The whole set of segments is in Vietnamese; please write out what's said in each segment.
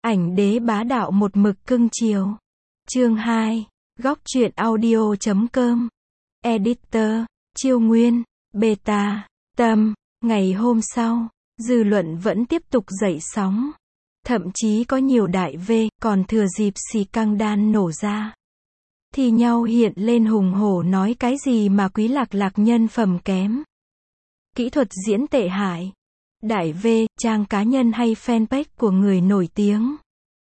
Ảnh đế bá đạo một mực cưng chiều. Chương 2. Góc truyện audio.com. Editor, Chiêu Nguyên, Beta, Tâm. Ngày hôm sau, dư luận vẫn tiếp tục dậy sóng. Thậm chí có nhiều đại V còn thừa dịp scandal nổ ra thì nhau hiện lên hùng hổ nói cái gì mà Quý Lạc Lạc nhân phẩm kém, kỹ thuật diễn tệ hại. Đại V, trang cá nhân hay fanpage của người nổi tiếng,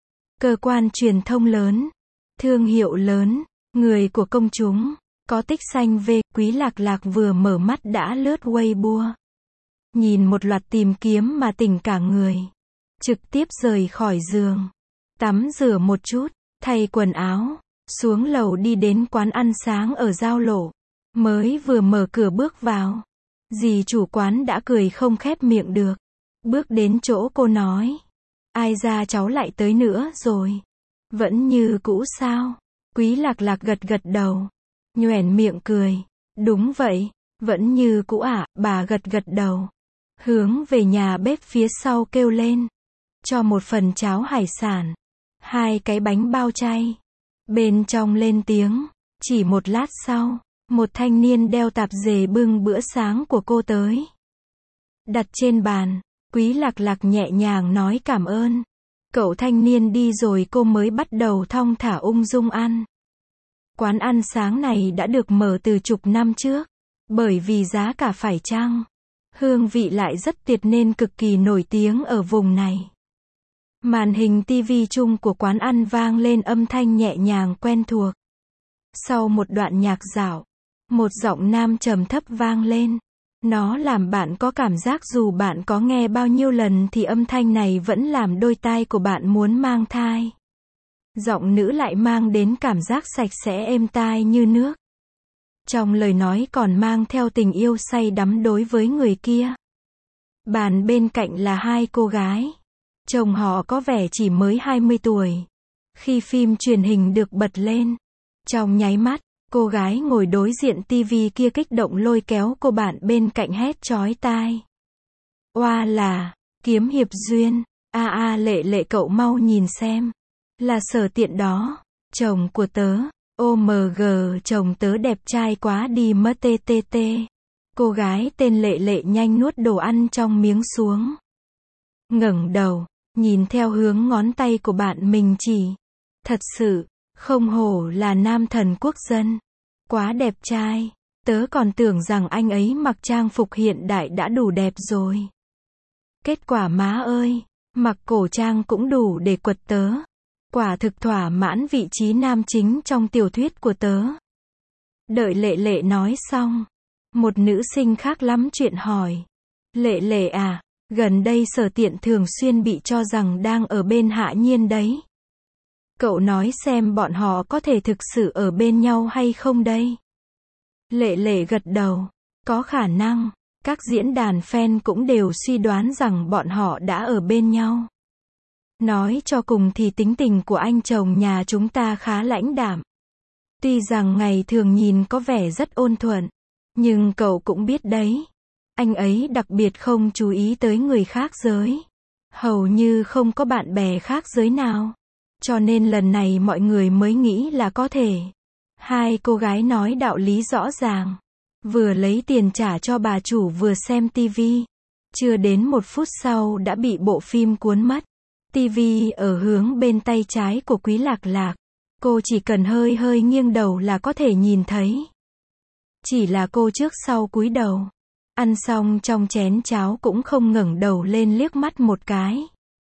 cơ quan truyền thông lớn, thương hiệu lớn, người của công chúng, có tích xanh V. Quý Lạc Lạc vừa mở mắt đã lướt Weibo, nhìn một loạt tìm kiếm mà tỉnh cả người. Trực tiếp rời khỏi giường, tắm rửa một chút, thay quần áo, xuống lầu đi đến quán ăn sáng ở giao lộ. Mới vừa mở cửa bước vào, dì chủ quán đã cười không khép miệng được. Bước đến chỗ cô nói: ai ra cháu lại tới nữa rồi? Vẫn như cũ sao? Quý Lạc Lạc gật gật đầu, nhoẻn miệng cười. Đúng vậy, vẫn như cũ ạ. Bà gật gật đầu, hướng về nhà bếp phía sau kêu lên: cho một phần cháo hải sản, 2 cái bánh bao chay. Bên trong lên tiếng. Chỉ một lát sau, một thanh niên đeo tạp dề bưng bữa sáng của cô tới, đặt trên bàn. Quý Lạc Lạc nhẹ nhàng nói cảm ơn. Cậu thanh niên đi rồi cô mới bắt đầu thong thả ung dung ăn. Quán ăn sáng này đã được mở từ chục năm trước, bởi vì giá cả phải chăng, hương vị lại rất tuyệt nên cực kỳ nổi tiếng ở vùng này. Màn hình TV chung của quán ăn vang lên âm thanh nhẹ nhàng quen thuộc. Sau một đoạn nhạc dạo, một giọng nam trầm thấp vang lên. Nó làm bạn có cảm giác dù bạn có nghe bao nhiêu lần thì âm thanh này vẫn làm đôi tai của bạn muốn mang thai. Giọng nữ lại mang đến cảm giác sạch sẽ êm tai như nước. Trong lời nói còn mang theo tình yêu say đắm đối với người kia. Bàn bên cạnh là 2 cô gái. Chồng họ có vẻ chỉ mới 20 tuổi. Khi phim truyền hình được bật lên, trong nháy mắt, cô gái ngồi đối diện tivi kia kích động lôi kéo cô bạn bên cạnh hét chói tai: oa là, kiếm hiệp duyên, Lệ Lệ cậu mau nhìn xem. Là Sở Tiện đó, chồng của tớ, OMG chồng tớ đẹp trai quá đi mất TTT. Cô gái tên Lệ Lệ nhanh nuốt đồ ăn trong miếng xuống. Ngẩng đầu, nhìn theo hướng ngón tay của bạn mình chỉ. Thật sự, không hổ là nam thần quốc dân. Quá đẹp trai, tớ còn tưởng rằng anh ấy mặc trang phục hiện đại đã đủ đẹp rồi. Kết quả má ơi, mặc cổ trang cũng đủ để quật tớ. Quả thực thỏa mãn vị trí nam chính trong tiểu thuyết của tớ. Đợi Lệ Lệ nói xong, một nữ sinh khác lắm chuyện hỏi: Lệ Lệ à, gần đây Sở Tiện thường xuyên bị cho rằng đang ở bên Hạ Nhiên đấy. Cậu nói xem bọn họ có thể thực sự ở bên nhau hay không đây? Lệ Lệ gật đầu. Có khả năng. Các diễn đàn fan cũng đều suy đoán rằng bọn họ đã ở bên nhau. Nói cho cùng thì tính tình của anh chồng nhà chúng ta khá lãnh đạm. Tuy rằng ngày thường nhìn có vẻ rất ôn thuận, nhưng cậu cũng biết đấy, anh ấy đặc biệt không chú ý tới người khác giới. Hầu như không có bạn bè khác giới nào. Cho nên lần này mọi người mới nghĩ là có thể. 2 cô gái nói đạo lý rõ ràng. Vừa lấy tiền trả cho bà chủ vừa xem tivi. Chưa đến 1 phút sau đã bị bộ phim cuốn mất. Tivi ở hướng bên tay trái của Quý Lạc Lạc. Cô chỉ cần hơi hơi nghiêng đầu là có thể nhìn thấy. Chỉ là cô trước sau cúi đầu. Ăn xong trong chén cháo cũng không ngẩng đầu lên liếc mắt một cái.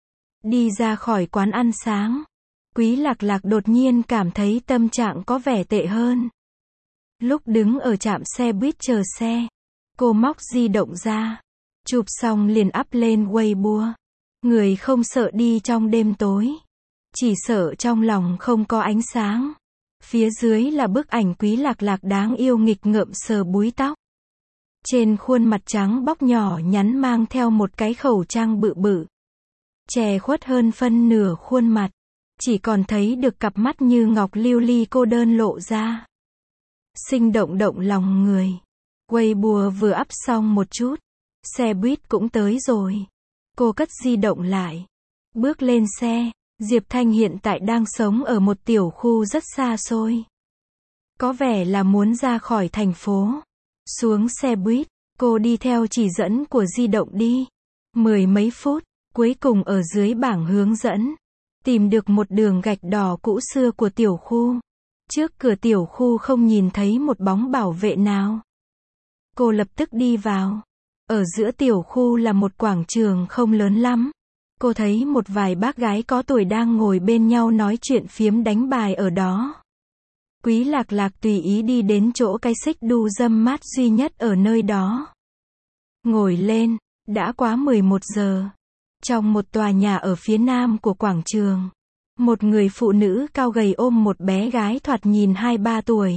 Đi ra khỏi quán ăn sáng, Quý Lạc Lạc đột nhiên cảm thấy tâm trạng có vẻ tệ hơn. Lúc đứng ở trạm xe buýt chờ xe, cô móc di động ra, chụp xong liền up lên Weibo. Người không sợ đi trong đêm tối, chỉ sợ trong lòng không có ánh sáng. Phía dưới là bức ảnh Quý Lạc Lạc đáng yêu nghịch ngợm sờ búi tóc. Trên khuôn mặt trắng bóc nhỏ nhắn mang theo một cái khẩu trang bự bự, che khuất hơn phân nửa khuôn mặt. Chỉ còn thấy được cặp mắt như ngọc lưu ly cô đơn lộ ra. Sinh động động lòng người. Weibo vừa up xong một chút, xe buýt cũng tới rồi. Cô cất di động lại, bước lên xe, Diệp Thanh hiện tại đang sống ở một tiểu khu rất xa xôi. Có vẻ là muốn ra khỏi thành phố. Xuống xe buýt, cô đi theo chỉ dẫn của di động đi. 10 mấy phút, cuối cùng ở dưới bảng hướng dẫn, tìm được một đường gạch đỏ cũ xưa của tiểu khu. Trước cửa tiểu khu không nhìn thấy một bóng bảo vệ nào. Cô lập tức đi vào. Ở giữa tiểu khu là một quảng trường không lớn lắm. Cô thấy một vài bác gái có tuổi đang ngồi bên nhau nói chuyện phiếm đánh bài ở đó. Quý Lạc Lạc tùy ý đi đến chỗ cái xích đu dâm mát duy nhất ở nơi đó. Ngồi lên, đã quá 11 giờ. Trong một tòa nhà ở phía nam của quảng trường, một người phụ nữ cao gầy ôm một bé gái thoạt nhìn 2-3 tuổi.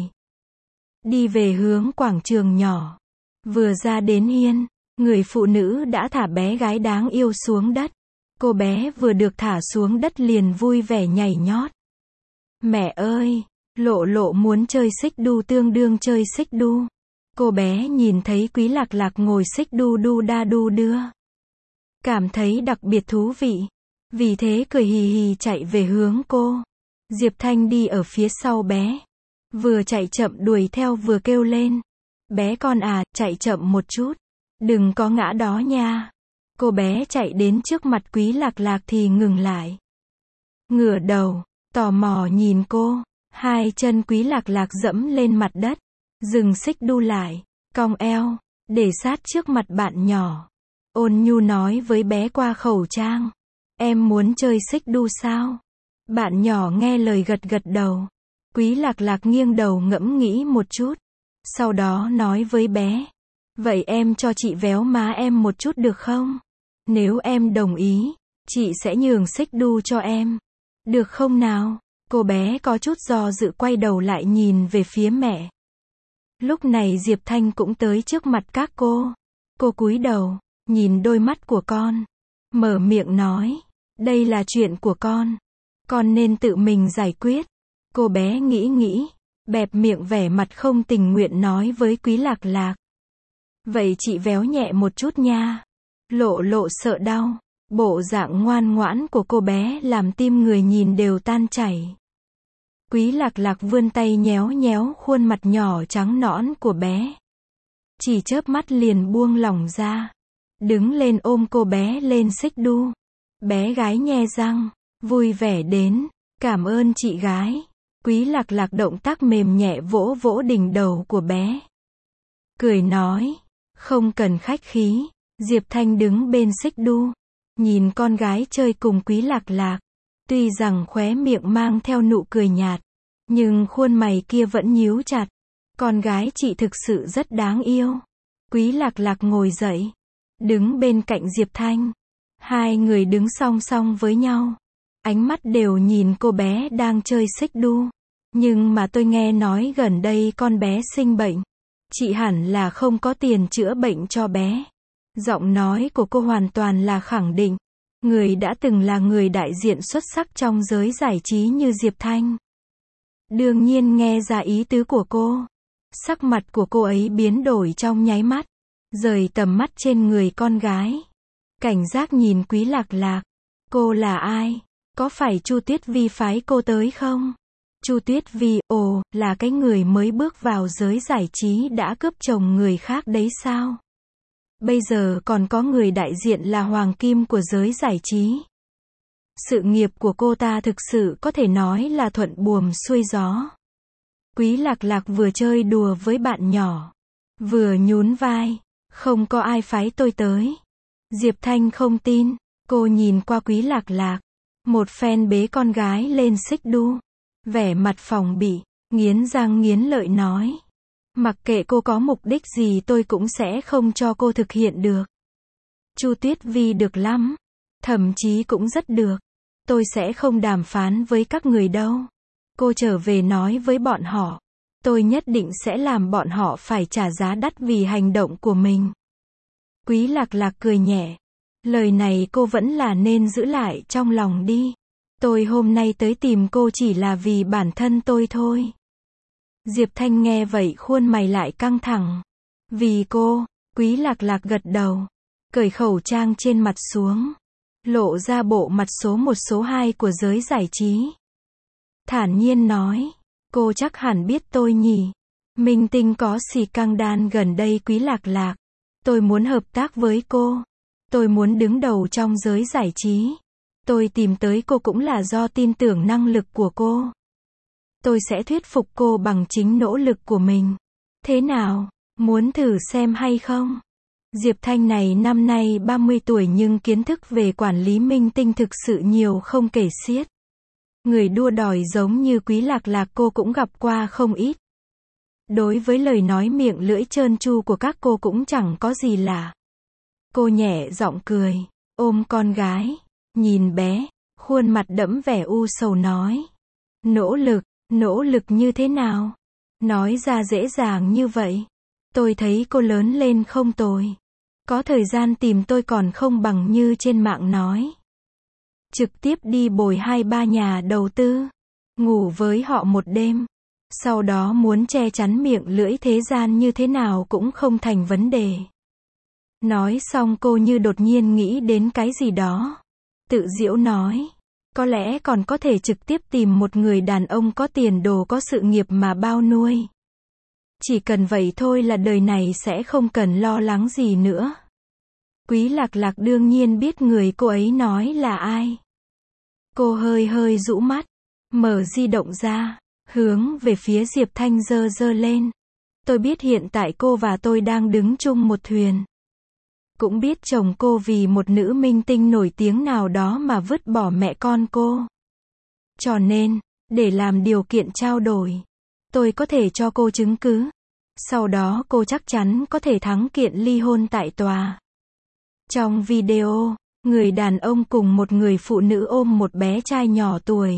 Đi về hướng quảng trường nhỏ. Vừa ra đến hiên, người phụ nữ đã thả bé gái đáng yêu xuống đất. Cô bé vừa được thả xuống đất liền vui vẻ nhảy nhót. Mẹ ơi! Lộ Lộ muốn chơi xích đu tương đương chơi xích đu. Cô bé nhìn thấy Quý Lạc Lạc ngồi xích đu đu đa đu đưa. Cảm thấy đặc biệt thú vị. Vì thế cười hì hì chạy về hướng cô. Diệp Thanh đi ở phía sau bé. Vừa chạy chậm đuổi theo vừa kêu lên. Bé con à, chạy chậm một chút. Đừng có ngã đó nha. Cô bé chạy đến trước mặt Quý Lạc Lạc thì ngừng lại. Ngửa đầu, tò mò nhìn cô. Hai chân Quý Lạc Lạc dẫm lên mặt đất. Dừng xích đu lại, cong eo, để sát trước mặt bạn nhỏ. Ôn nhu nói với bé qua khẩu trang. Em muốn chơi xích đu sao? Bạn nhỏ nghe lời gật gật đầu. Quý Lạc Lạc nghiêng đầu ngẫm nghĩ một chút. Sau đó nói với bé. Vậy em cho chị véo má em một chút được không? Nếu em đồng ý, chị sẽ nhường xích đu cho em. Được không nào? Cô bé có chút do dự quay đầu lại nhìn về phía mẹ. Lúc này Diệp Thanh cũng tới trước mặt các cô. Cô cúi đầu, nhìn đôi mắt của con. Mở miệng nói. Đây là chuyện của con nên tự mình giải quyết. Cô bé nghĩ, bẹp miệng vẻ mặt không tình nguyện nói với Quý Lạc Lạc. Vậy chị véo nhẹ một chút nha. Lộ Lộ sợ đau. Bộ dạng ngoan ngoãn của cô bé làm tim người nhìn đều tan chảy. Quý Lạc Lạc vươn tay nhéo nhéo khuôn mặt nhỏ trắng nõn của bé. Chỉ chớp mắt liền buông lỏng ra. Đứng lên ôm cô bé lên xích đu. Bé gái nhe răng, vui vẻ đến. Cảm ơn chị gái. Quý Lạc Lạc động tác mềm nhẹ vỗ vỗ đỉnh đầu của bé. Cười nói. Không cần khách khí. Diệp Thanh đứng bên xích đu. Nhìn con gái chơi cùng Quý Lạc Lạc. Tuy rằng khóe miệng mang theo nụ cười nhạt. Nhưng khuôn mày kia vẫn nhíu chặt. Con gái chị thực sự rất đáng yêu. Quý Lạc Lạc ngồi dậy. Đứng bên cạnh Diệp Thanh. Hai người đứng song song với nhau. Ánh mắt đều nhìn cô bé đang chơi xích đu. Nhưng mà tôi nghe nói gần đây con bé sinh bệnh. Chị hẳn là không có tiền chữa bệnh cho bé. Giọng nói của cô hoàn toàn là khẳng định. Người đã từng là người đại diện xuất sắc trong giới giải trí như Diệp Thanh. Đương nhiên nghe ra ý tứ của cô. Sắc mặt của cô ấy biến đổi trong nháy mắt. Rời tầm mắt trên người con gái. Cảnh giác nhìn Quý Lạc Lạc. Cô là ai? Có phải Chu Tuyết Vi phái cô tới không? Chu Tuyết Vi, ồ, là cái người mới bước vào giới giải trí đã cướp chồng người khác đấy sao? Bây giờ còn có người đại diện là Hoàng Kim của giới giải trí. Sự nghiệp của cô ta thực sự có thể nói là thuận buồm xuôi gió. Quý Lạc Lạc vừa chơi đùa với bạn nhỏ, vừa nhún vai. Không có ai phái tôi tới. Diệp Thanh không tin. Cô nhìn qua Quý Lạc Lạc. Một phen bế con gái lên xích đu. Vẻ mặt phòng bị, nghiến răng nghiến lợi nói. Mặc kệ cô có mục đích gì tôi cũng sẽ không cho cô thực hiện được. Chu Tuyết Vi được lắm. Thậm chí cũng rất được. Tôi sẽ không đàm phán với các người đâu. Cô trở về nói với bọn họ. Tôi nhất định sẽ làm bọn họ phải trả giá đắt vì hành động của mình. Quý Lạc Lạc cười nhẹ. Lời này cô vẫn là nên giữ lại trong lòng đi. Tôi hôm nay tới tìm cô chỉ là vì bản thân tôi thôi. Diệp Thanh nghe vậy khuôn mày lại căng thẳng. Vì cô, Quý Lạc Lạc gật đầu. Cởi khẩu trang trên mặt xuống. lộ ra bộ mặt số 1 số 2 của giới giải trí. Thản nhiên nói, cô chắc hẳn biết tôi nhỉ. Minh tinh có scandal gần đây Quý Lạc Lạc. Tôi muốn hợp tác với cô. Tôi muốn đứng đầu trong giới giải trí. Tôi tìm tới cô cũng là do tin tưởng năng lực của cô. Tôi sẽ thuyết phục cô bằng chính nỗ lực của mình. Thế nào, muốn thử xem hay không? Diệp Thanh này năm nay 30 tuổi nhưng kiến thức về quản lý minh tinh thực sự nhiều không kể xiết. Người đua đòi giống như Quý Lạc Lạc cô cũng gặp qua không ít. Đối với lời nói miệng lưỡi trơn tru của các cô cũng chẳng có gì lạ. Cô nhẹ giọng cười, ôm con gái, nhìn bé, khuôn mặt đẫm vẻ u sầu nói. Nỗ lực như thế nào? Nói ra dễ dàng như vậy. Tôi thấy cô lớn lên không tồi. Có thời gian tìm tôi còn không bằng như trên mạng nói. Trực tiếp đi bồi 2-3 nhà đầu tư. Ngủ với họ một đêm. Sau đó muốn che chắn miệng lưỡi thế gian như thế nào cũng không thành vấn đề. Nói xong cô như đột nhiên nghĩ đến cái gì đó. Tự giễu nói. Có lẽ còn có thể trực tiếp tìm một người đàn ông có tiền đồ có sự nghiệp mà bao nuôi. Chỉ cần vậy thôi là đời này sẽ không cần lo lắng gì nữa. Quý Lạc Lạc đương nhiên biết người cô ấy nói là ai. Cô hơi rũ mắt, mở di động ra, hướng về phía Diệp Thanh giơ lên. Tôi biết hiện tại cô và tôi đang đứng chung một thuyền. Cũng biết chồng cô vì một nữ minh tinh nổi tiếng nào đó mà vứt bỏ mẹ con cô. Cho nên, để làm điều kiện trao đổi, tôi có thể cho cô chứng cứ. Sau đó cô chắc chắn có thể thắng kiện ly hôn tại tòa. Trong video, người đàn ông cùng một người phụ nữ ôm một bé trai nhỏ tuổi.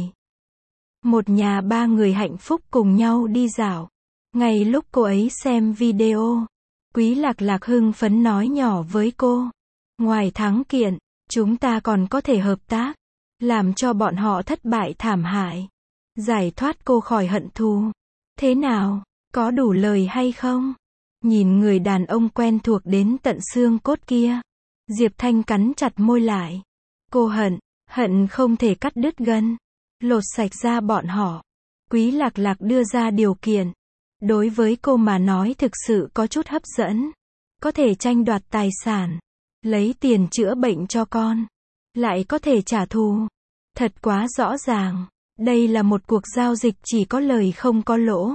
Một nhà 3 người hạnh phúc cùng nhau đi dạo. Ngay lúc cô ấy xem video, Quý Lạc Lạc hưng phấn nói nhỏ với cô. Ngoài thắng kiện, chúng ta còn có thể hợp tác. Làm cho bọn họ thất bại thảm hại. Giải thoát cô khỏi hận thù. Thế nào, có đủ lời hay không? Nhìn người đàn ông quen thuộc đến tận xương cốt kia. Diệp Thanh cắn chặt môi lại. Cô hận không thể cắt đứt gân. Lột sạch ra bọn họ. Quý Lạc Lạc đưa ra điều kiện. Đối với cô mà nói thực sự có chút hấp dẫn. Có thể tranh đoạt tài sản. Lấy tiền chữa bệnh cho con. Lại có thể trả thù. Thật quá rõ ràng. Đây là một cuộc giao dịch chỉ có lời không có lỗ.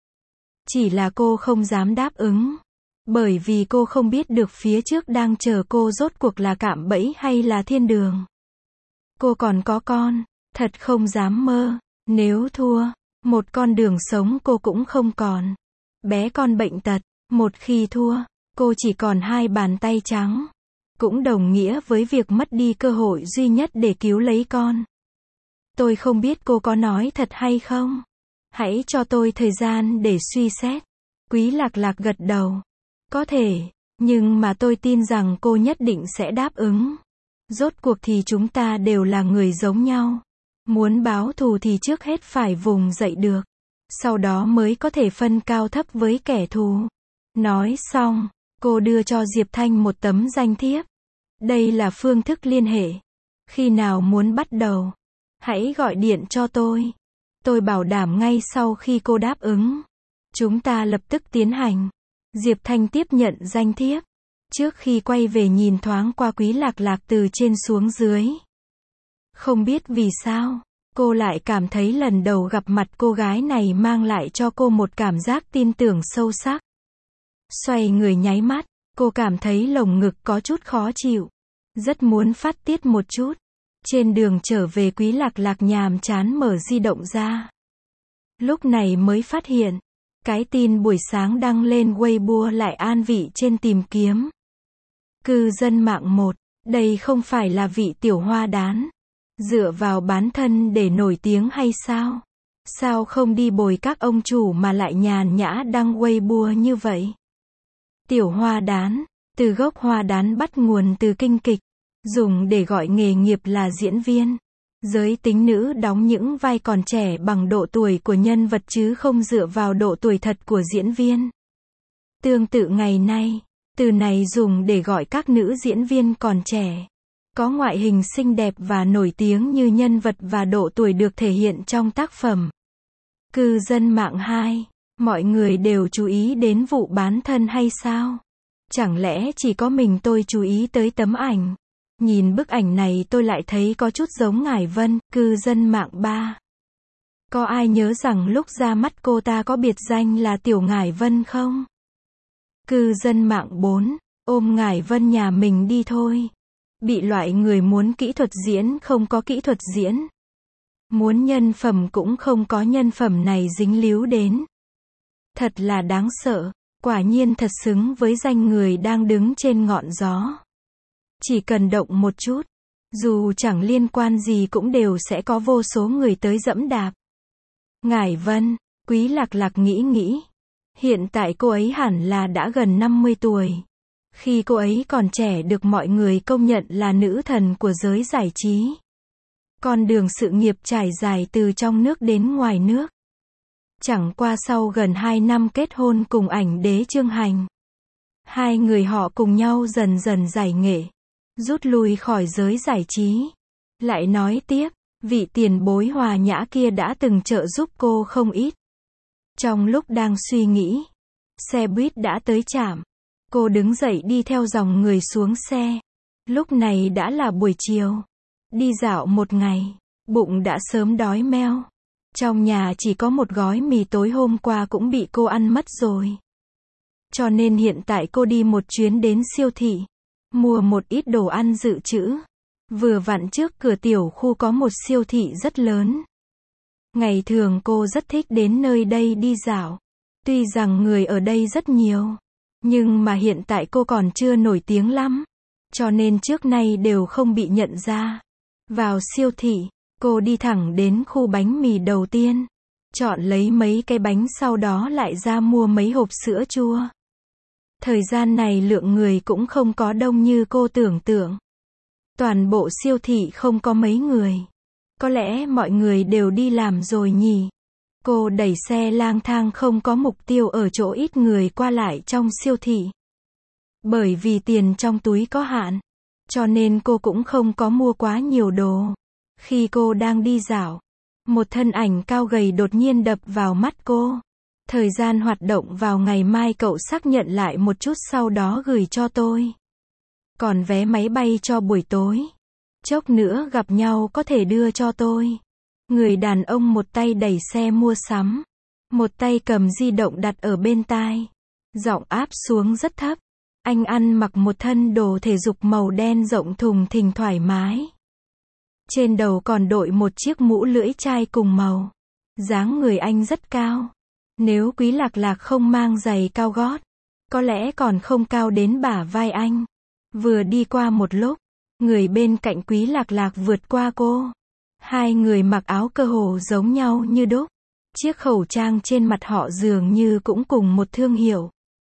Chỉ là cô không dám đáp ứng. Bởi vì cô không biết được phía trước đang chờ cô rốt cuộc là cạm bẫy hay là thiên đường. Cô còn có con. Thật không dám mơ. Nếu thua, một con đường sống cô cũng không còn. Bé con bệnh tật. Một khi thua, cô chỉ còn 2 bàn tay trắng. Cũng đồng nghĩa với việc mất đi cơ hội duy nhất để cứu lấy con. Tôi không biết cô có nói thật hay không. Hãy cho tôi thời gian để suy xét. Quý Lạc Lạc gật đầu. Có thể, nhưng mà tôi tin rằng cô nhất định sẽ đáp ứng. Rốt cuộc thì chúng ta đều là người giống nhau. Muốn báo thù thì trước hết phải vùng dậy được. Sau đó mới có thể phân cao thấp với kẻ thù. Nói xong, cô đưa cho Diệp Thanh một tấm danh thiếp. Đây là phương thức liên hệ. Khi nào muốn bắt đầu, hãy gọi điện cho tôi. Tôi bảo đảm ngay sau khi cô đáp ứng, chúng ta lập tức tiến hành. Diệp Thanh tiếp nhận danh thiếp. Trước khi quay về nhìn thoáng qua Quý Lạc Lạc từ trên xuống dưới. Không biết vì sao, cô lại cảm thấy lần đầu gặp mặt cô gái này mang lại cho cô một cảm giác tin tưởng sâu sắc. Xoay người nháy mắt, cô cảm thấy lồng ngực có chút khó chịu. Rất muốn phát tiết một chút. Trên đường trở về Quý Lạc Lạc nhàm chán mở di động ra. Lúc này mới phát hiện, cái tin buổi sáng đăng lên Weibo lại an vị trên tìm kiếm. Cư dân mạng 1, đây không phải là vị tiểu hoa đán. Dựa vào bán thân để nổi tiếng hay sao? Sao không đi bồi các ông chủ mà lại nhàn nhã đăng Weibo như vậy? Tiểu hoa đán, từ gốc hoa đán bắt nguồn từ kinh kịch, dùng để gọi nghề nghiệp là diễn viên. Giới tính nữ đóng những vai còn trẻ bằng độ tuổi của nhân vật chứ không dựa vào độ tuổi thật của diễn viên. Tương tự ngày nay, từ này dùng để gọi các nữ diễn viên còn trẻ. có ngoại hình xinh đẹp và nổi tiếng như nhân vật và độ tuổi được thể hiện trong tác phẩm. Cư dân mạng 2. Mọi người đều chú ý đến vụ bán thân hay sao? Chẳng lẽ chỉ có mình tôi chú ý tới tấm ảnh? Nhìn bức ảnh này tôi lại thấy có chút giống Ngải Vân. Cư dân mạng 3. Có ai nhớ rằng lúc ra mắt cô ta có biệt danh là Tiểu Ngải Vân không? Cư dân mạng 4. Ôm Ngải Vân nhà mình đi thôi. Bị loại người muốn kỹ thuật diễn không có kỹ thuật diễn. Muốn nhân phẩm cũng không có nhân phẩm này dính líu đến. Thật là đáng sợ, quả nhiên thật xứng với danh người đang đứng trên ngọn gió. Chỉ cần động một chút, dù chẳng liên quan gì cũng đều sẽ có vô số người tới dẫm đạp. Ngải Vân, Quý Lạc Lạc nghĩ. Hiện tại cô ấy hẳn là đã gần 50 tuổi. Khi cô ấy còn trẻ được mọi người công nhận là nữ thần của giới giải trí. Con đường sự nghiệp trải dài từ trong nước đến ngoài nước. Chẳng qua sau gần 2 năm kết hôn cùng ảnh đế Trương Hành. Hai người họ cùng nhau dần dần giải nghệ. Rút lui khỏi giới giải trí. Lại nói tiếp, vị tiền bối hòa nhã kia đã từng trợ giúp cô không ít. Trong lúc đang suy nghĩ, xe buýt đã tới trạm. Cô đứng dậy đi theo dòng người xuống xe. Lúc này đã là buổi chiều. Đi dạo một ngày, bụng đã sớm đói meo. Trong nhà chỉ có một gói mì tối hôm qua cũng bị cô ăn mất rồi. Cho nên hiện tại cô đi một chuyến đến siêu thị. Mua một ít đồ ăn dự trữ. Vừa vặn trước cửa tiểu khu có một siêu thị rất lớn. Ngày thường cô rất thích đến nơi đây đi dạo. Tuy rằng người ở đây rất nhiều. Nhưng mà hiện tại cô còn chưa nổi tiếng lắm. Cho nên trước nay đều không bị nhận ra. Vào siêu thị, cô đi thẳng đến khu bánh mì đầu tiên. Chọn lấy mấy cái bánh sau đó lại ra mua mấy hộp sữa chua. Thời gian này lượng người cũng không có đông như cô tưởng tượng. Toàn bộ siêu thị không có mấy người. Có lẽ mọi người đều đi làm rồi nhỉ. Cô đẩy xe lang thang không có mục tiêu ở chỗ ít người qua lại trong siêu thị. Bởi vì tiền trong túi có hạn. Cho nên cô cũng không có mua quá nhiều đồ. Khi cô đang đi dạo, một thân ảnh cao gầy đột nhiên đập vào mắt cô. Thời gian hoạt động vào ngày mai cậu xác nhận lại một chút sau đó gửi cho tôi. Còn vé máy bay cho buổi tối. Chốc nữa gặp nhau có thể đưa cho tôi. Người đàn ông một tay đẩy xe mua sắm. Một tay cầm di động đặt ở bên tai. Giọng áp xuống rất thấp. Anh ăn mặc một thân đồ thể dục màu đen rộng thùng thình thoải mái. Trên đầu còn đội một chiếc mũ lưỡi chai cùng màu. Dáng người anh rất cao. Nếu Quý Lạc Lạc không mang giày cao gót, có lẽ còn không cao đến bả vai anh. Vừa đi qua một lúc, người bên cạnh Quý Lạc Lạc vượt qua cô. Hai người mặc áo cơ hồ giống nhau như đúc. Chiếc khẩu trang trên mặt họ dường như cũng cùng một thương hiệu.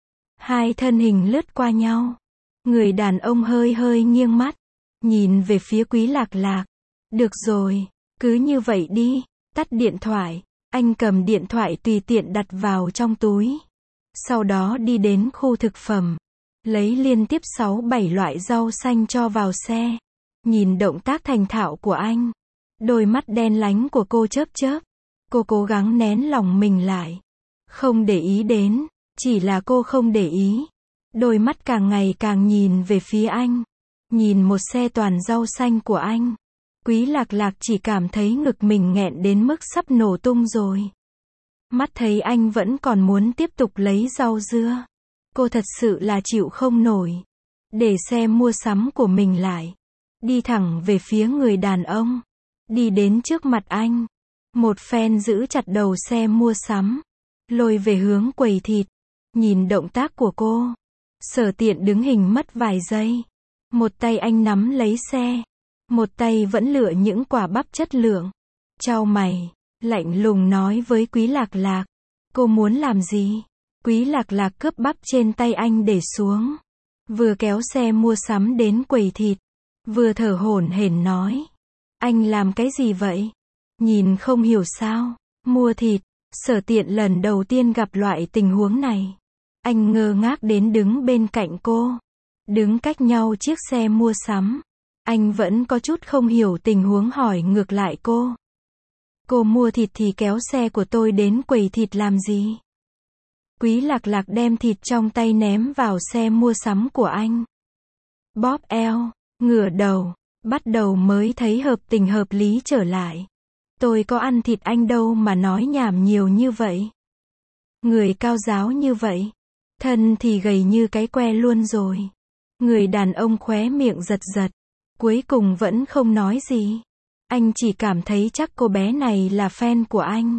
Hai thân hình lướt qua nhau. Người đàn ông hơi nghiêng mắt, nhìn về phía Quý Lạc Lạc. Được rồi, cứ như vậy đi. Tắt điện thoại. Anh cầm điện thoại tùy tiện đặt vào trong túi. Sau đó đi đến khu thực phẩm. Lấy liên tiếp 6-7 loại rau xanh cho vào xe. Nhìn động tác thành thạo của anh. Đôi mắt đen lánh của cô chớp chớp. Cô cố gắng nén lòng mình lại. Không để ý đến. Chỉ là cô không để ý. Đôi mắt càng ngày càng nhìn về phía anh. Nhìn một xe toàn rau xanh của anh. Quý Lạc Lạc chỉ cảm thấy ngực mình nghẹn đến mức sắp nổ tung rồi. Mắt thấy anh vẫn còn muốn tiếp tục lấy rau dưa. Cô thật sự là chịu không nổi. Để xe mua sắm của mình lại. Đi thẳng về phía người đàn ông. Đi đến trước mặt anh. Một phen giữ chặt đầu xe mua sắm. Lôi về hướng quầy thịt. Nhìn động tác của cô. Sở Tiện đứng hình mất vài giây. Một tay anh nắm lấy xe. Một tay vẫn lựa những quả bắp chất lượng. Chau mày, lạnh lùng nói với Quý Lạc Lạc. Cô muốn làm gì? Quý Lạc Lạc cướp bắp trên tay anh để xuống. Vừa kéo xe mua sắm đến quầy thịt. Vừa thở hổn hển nói. Anh làm cái gì vậy? Nhìn không hiểu sao? Mua thịt. Sở Tiện lần đầu tiên gặp loại tình huống này. Anh ngơ ngác đến đứng bên cạnh cô. Đứng cách nhau chiếc xe mua sắm. Anh vẫn có chút không hiểu tình huống hỏi ngược lại cô. Cô mua thịt thì kéo xe của tôi đến quầy thịt làm gì? Quý Lạc Lạc đem thịt trong tay ném vào xe mua sắm của anh. Bóp eo, ngửa đầu, bắt đầu mới thấy hợp tình hợp lý trở lại. Tôi có ăn thịt anh đâu mà nói nhảm nhiều như vậy. Người cao giáo như vậy, thân thì gầy như cái que luôn rồi. Người đàn ông khóe miệng giật giật, cuối cùng vẫn không nói gì. Anh chỉ cảm thấy chắc cô bé này là fan của anh.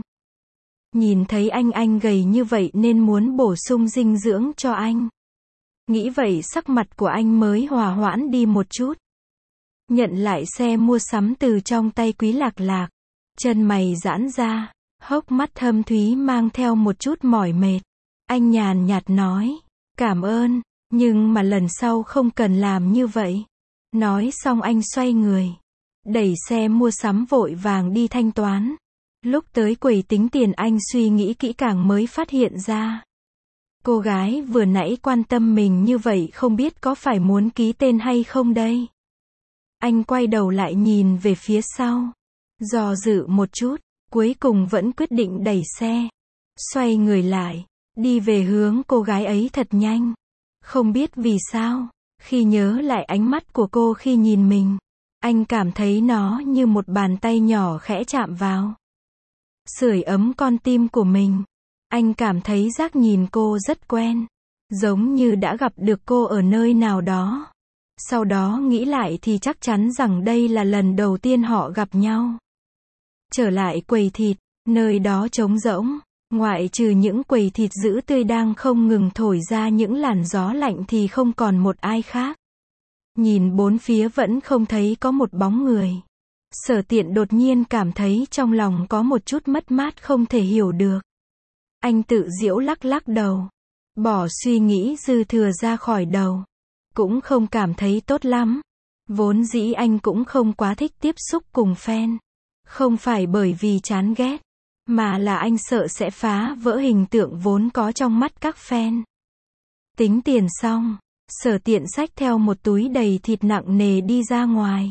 Nhìn thấy anh gầy như vậy nên muốn bổ sung dinh dưỡng cho anh. Nghĩ vậy sắc mặt của anh mới hòa hoãn đi một chút. Nhận lại xe mua sắm từ trong tay Quý Lạc Lạc. Chân mày giãn ra, hốc mắt thâm thúy mang theo một chút mỏi mệt. Anh nhàn nhạt nói, cảm ơn, nhưng mà lần sau không cần làm như vậy. Nói xong anh xoay người, đẩy xe mua sắm vội vàng đi thanh toán. Lúc tới quầy tính tiền anh suy nghĩ kỹ càng mới phát hiện ra. Cô gái vừa nãy quan tâm mình như vậy không biết có phải muốn ký tên hay không đây. Anh quay đầu lại nhìn về phía sau. Do dự một chút, cuối cùng vẫn quyết định đẩy xe. Xoay người lại, đi về hướng cô gái ấy thật nhanh. Không biết vì sao, khi nhớ lại ánh mắt của cô khi nhìn mình, anh cảm thấy nó như một bàn tay nhỏ khẽ chạm vào. Sưởi ấm con tim của mình. Anh cảm thấy giác nhìn cô rất quen. Giống như đã gặp được cô ở nơi nào đó. Sau đó nghĩ lại thì chắc chắn rằng đây là lần đầu tiên họ gặp nhau. Trở lại quầy thịt, nơi đó trống rỗng. Ngoại trừ những quầy thịt giữ tươi đang không ngừng thổi ra những làn gió lạnh thì không còn một ai khác. Nhìn bốn phía vẫn không thấy có một bóng người. Sở Tiện đột nhiên cảm thấy trong lòng có một chút mất mát không thể hiểu được. Anh tự giễu lắc lắc đầu. Bỏ suy nghĩ dư thừa ra khỏi đầu. Cũng không cảm thấy tốt lắm. Vốn dĩ anh cũng không quá thích tiếp xúc cùng fan. Không phải bởi vì chán ghét, mà là anh sợ sẽ phá vỡ hình tượng vốn có trong mắt các fan. Tính tiền xong, Sở Tiện xách theo một túi đầy thịt nặng nề đi ra ngoài.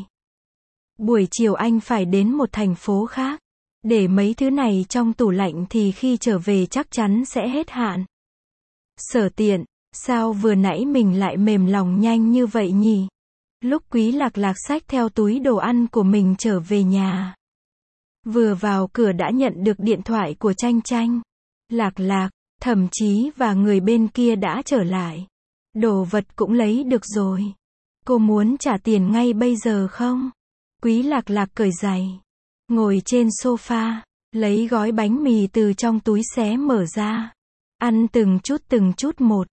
Buổi chiều anh phải đến một thành phố khác. Để mấy thứ này trong tủ lạnh thì khi trở về chắc chắn sẽ hết hạn. Sở Tiện, sao vừa nãy mình lại mềm lòng nhanh như vậy nhỉ? Lúc Quý Lạc Lạc xách theo túi đồ ăn của mình trở về nhà. Vừa vào cửa đã nhận được điện thoại của Chanh Chanh. Lạc Lạc, Thẩm Chí và người bên kia đã trở lại. Đồ vật cũng lấy được rồi. Cô muốn trả tiền ngay bây giờ không? Quý Lạc Lạc cởi giày, ngồi trên sofa, lấy gói bánh mì từ trong túi xé mở ra. Ăn từng chút một.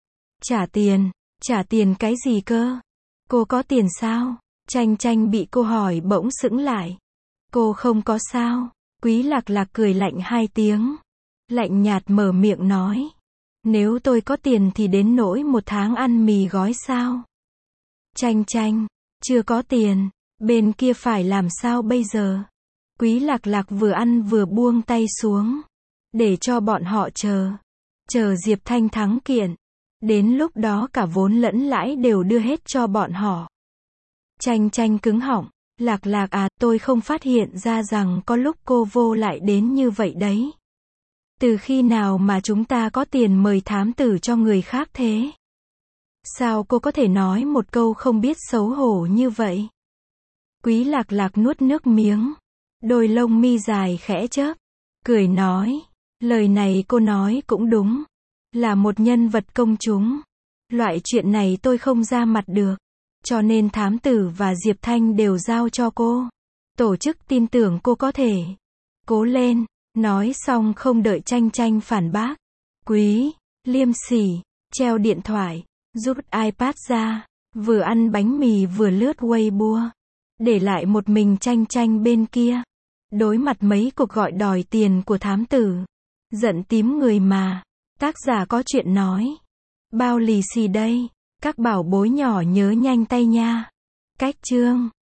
Trả tiền cái gì cơ? Cô có tiền sao? Chanh Chanh bị cô hỏi bỗng sững lại. Cô không có sao. Quý Lạc Lạc cười lạnh hai tiếng. Lạnh nhạt mở miệng nói. Nếu tôi có tiền thì đến nỗi một tháng ăn mì gói sao? Chanh Chanh, chưa có tiền, bên kia phải làm sao bây giờ? Quý Lạc Lạc vừa ăn vừa buông tay xuống. Để cho bọn họ chờ. Chờ Diệp Thanh thắng kiện. Đến lúc đó cả vốn lẫn lãi đều đưa hết cho bọn họ. Chanh Chanh cứng họng. Lạc Lạc à, tôi không phát hiện ra rằng có lúc cô vô lại đến như vậy đấy. Từ khi nào mà chúng ta có tiền mời thám tử cho người khác thế? Sao cô có thể nói một câu không biết xấu hổ như vậy? Quý Lạc Lạc nuốt nước miếng. Đôi lông mi dài khẽ chớp. Cười nói. Lời này cô nói cũng đúng. Là một nhân vật công chúng. Loại chuyện này tôi không ra mặt được. Cho nên thám tử và Diệp Thanh đều giao cho cô. Tổ chức tin tưởng cô có thể. Cố lên. Nói xong không đợi Chanh Chanh phản bác. Quý, liêm sỉ, treo điện thoại, rút iPad ra, vừa ăn bánh mì vừa lướt Weibo. Để lại một mình Chanh Chanh bên kia. Đối mặt mấy cuộc gọi đòi tiền của thám tử. Giận tím người mà. Tác giả có chuyện nói. Bao lì xì đây. Các bảo bối nhỏ nhớ nhanh tay nha. Cách chương